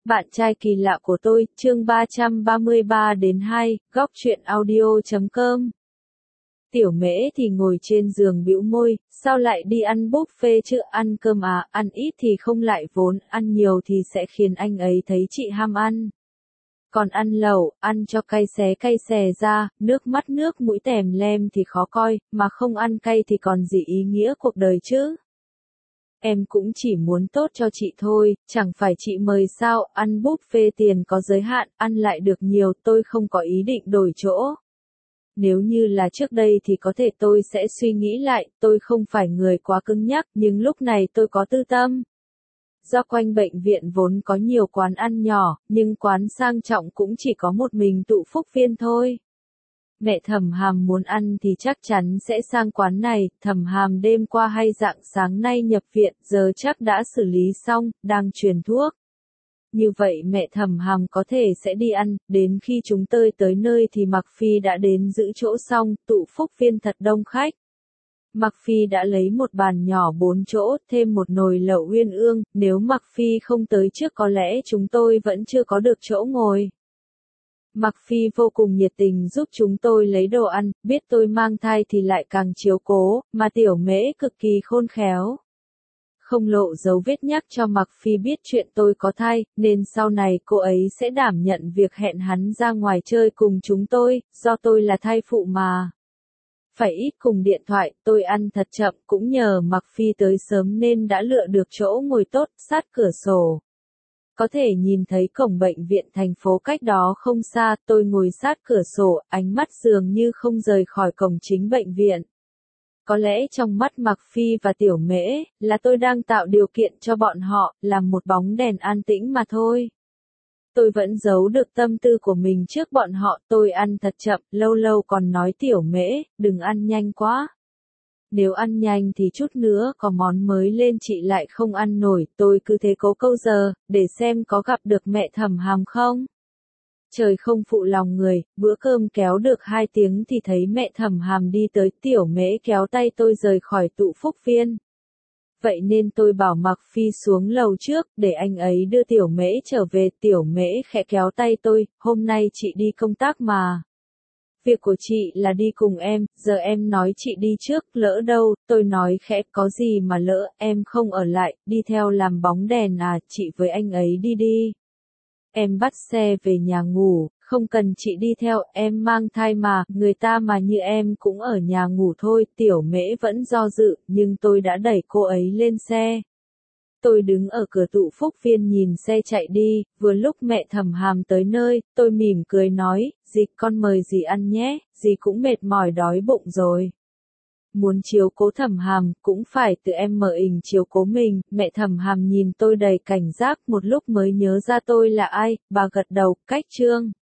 Bạn trai kỳ lạ của tôi, chương 333-2, góc truyện audio.com. Tiểu Mễ thì ngồi trên giường bĩu môi, sao lại đi ăn buffet chứ, ăn cơm à, ăn ít thì không lại vốn, ăn nhiều thì sẽ khiến anh ấy thấy chị ham ăn. Còn ăn lẩu, ăn cho cay xè ra, nước mắt nước mũi tèm lem thì khó coi, mà không ăn cay thì còn gì ý nghĩa cuộc đời chứ. Em cũng chỉ muốn tốt cho chị thôi, chẳng phải chị mời sao, ăn buffet tiền có giới hạn, ăn lại được nhiều, tôi không có ý định đổi chỗ. Nếu như là trước đây thì có thể tôi sẽ suy nghĩ lại, tôi không phải người quá cứng nhắc, nhưng lúc này tôi có tư tâm. Do quanh bệnh viện vốn có nhiều quán ăn nhỏ, nhưng quán sang trọng cũng chỉ có một mình Tụ Phúc Viên thôi. Mẹ Thẩm Hàm muốn ăn thì chắc chắn sẽ sang quán này, Thẩm Hàm đêm qua hay rạng sáng nay nhập viện, giờ chắc đã xử lý xong, đang truyền thuốc. Như vậy mẹ Thẩm Hàm có thể sẽ đi ăn, đến khi chúng tôi tới nơi thì Mặc Phi đã đến giữ chỗ xong, Tụ Phúc Viên thật đông khách. Mặc Phi đã lấy một bàn nhỏ 4 chỗ, thêm một nồi lẩu uyên ương, nếu Mặc Phi không tới trước có lẽ chúng tôi vẫn chưa có được chỗ ngồi. Mặc Phi vô cùng nhiệt tình giúp chúng tôi lấy đồ ăn, biết tôi mang thai thì lại càng chiếu cố, mà Tiểu Mễ cực kỳ khôn khéo. Không lộ dấu vết nhắc cho Mặc Phi biết chuyện tôi có thai, nên sau này cô ấy sẽ đảm nhận việc hẹn hắn ra ngoài chơi cùng chúng tôi, do tôi là thai phụ mà. Phải ít cùng điện thoại, tôi ăn thật chậm, cũng nhờ Mặc Phi tới sớm nên đã lựa được chỗ ngồi tốt, sát cửa sổ. Có thể nhìn thấy cổng bệnh viện thành phố cách đó không xa, tôi ngồi sát cửa sổ, ánh mắt dường như không rời khỏi cổng chính bệnh viện. Có lẽ trong mắt Mặc Phi và Tiểu Mễ, là tôi đang tạo điều kiện cho bọn họ, làm một bóng đèn an tĩnh mà thôi. Tôi vẫn giấu được tâm tư của mình trước bọn họ, tôi ăn thật chậm, lâu lâu còn nói Tiểu Mễ, đừng ăn nhanh quá. Nếu ăn nhanh thì chút nữa có món mới lên chị lại không ăn nổi, tôi cứ thế cố câu giờ, để xem có gặp được mẹ Thẩm Hàm không. Trời không phụ lòng người, bữa cơm kéo được 2 tiếng thì thấy mẹ Thẩm Hàm đi tới, Tiểu Mễ kéo tay tôi rời khỏi Tụ Phúc Viên. Vậy nên tôi bảo Mặc Phi xuống lầu trước, để anh ấy đưa Tiểu Mễ trở về, Tiểu Mễ khẽ kéo tay tôi, hôm nay chị đi công tác mà. Việc của chị là đi cùng em, giờ em nói chị đi trước, lỡ đâu, tôi nói khẽ, có gì mà lỡ, em không ở lại, đi theo làm bóng đèn à, chị với anh ấy đi đi. Em bắt xe về nhà ngủ, không cần chị đi theo, em mang thai mà, người ta mà như em cũng ở nhà ngủ thôi, Tiểu Mễ vẫn do dự, nhưng tôi đã đẩy cô ấy lên xe. Tôi đứng ở cửa Tụ Phúc Viên nhìn xe chạy đi, vừa lúc mẹ Thẩm Hàm tới nơi, tôi mỉm cười nói, dì con mời dì ăn nhé, dì cũng mệt mỏi đói bụng rồi. Muốn chiếu cố Thẩm Hàm, cũng phải tự em mở ình chiếu cố mình, mẹ Thẩm Hàm nhìn tôi đầy cảnh giác một lúc mới nhớ ra tôi là ai, bà gật đầu, cách trương.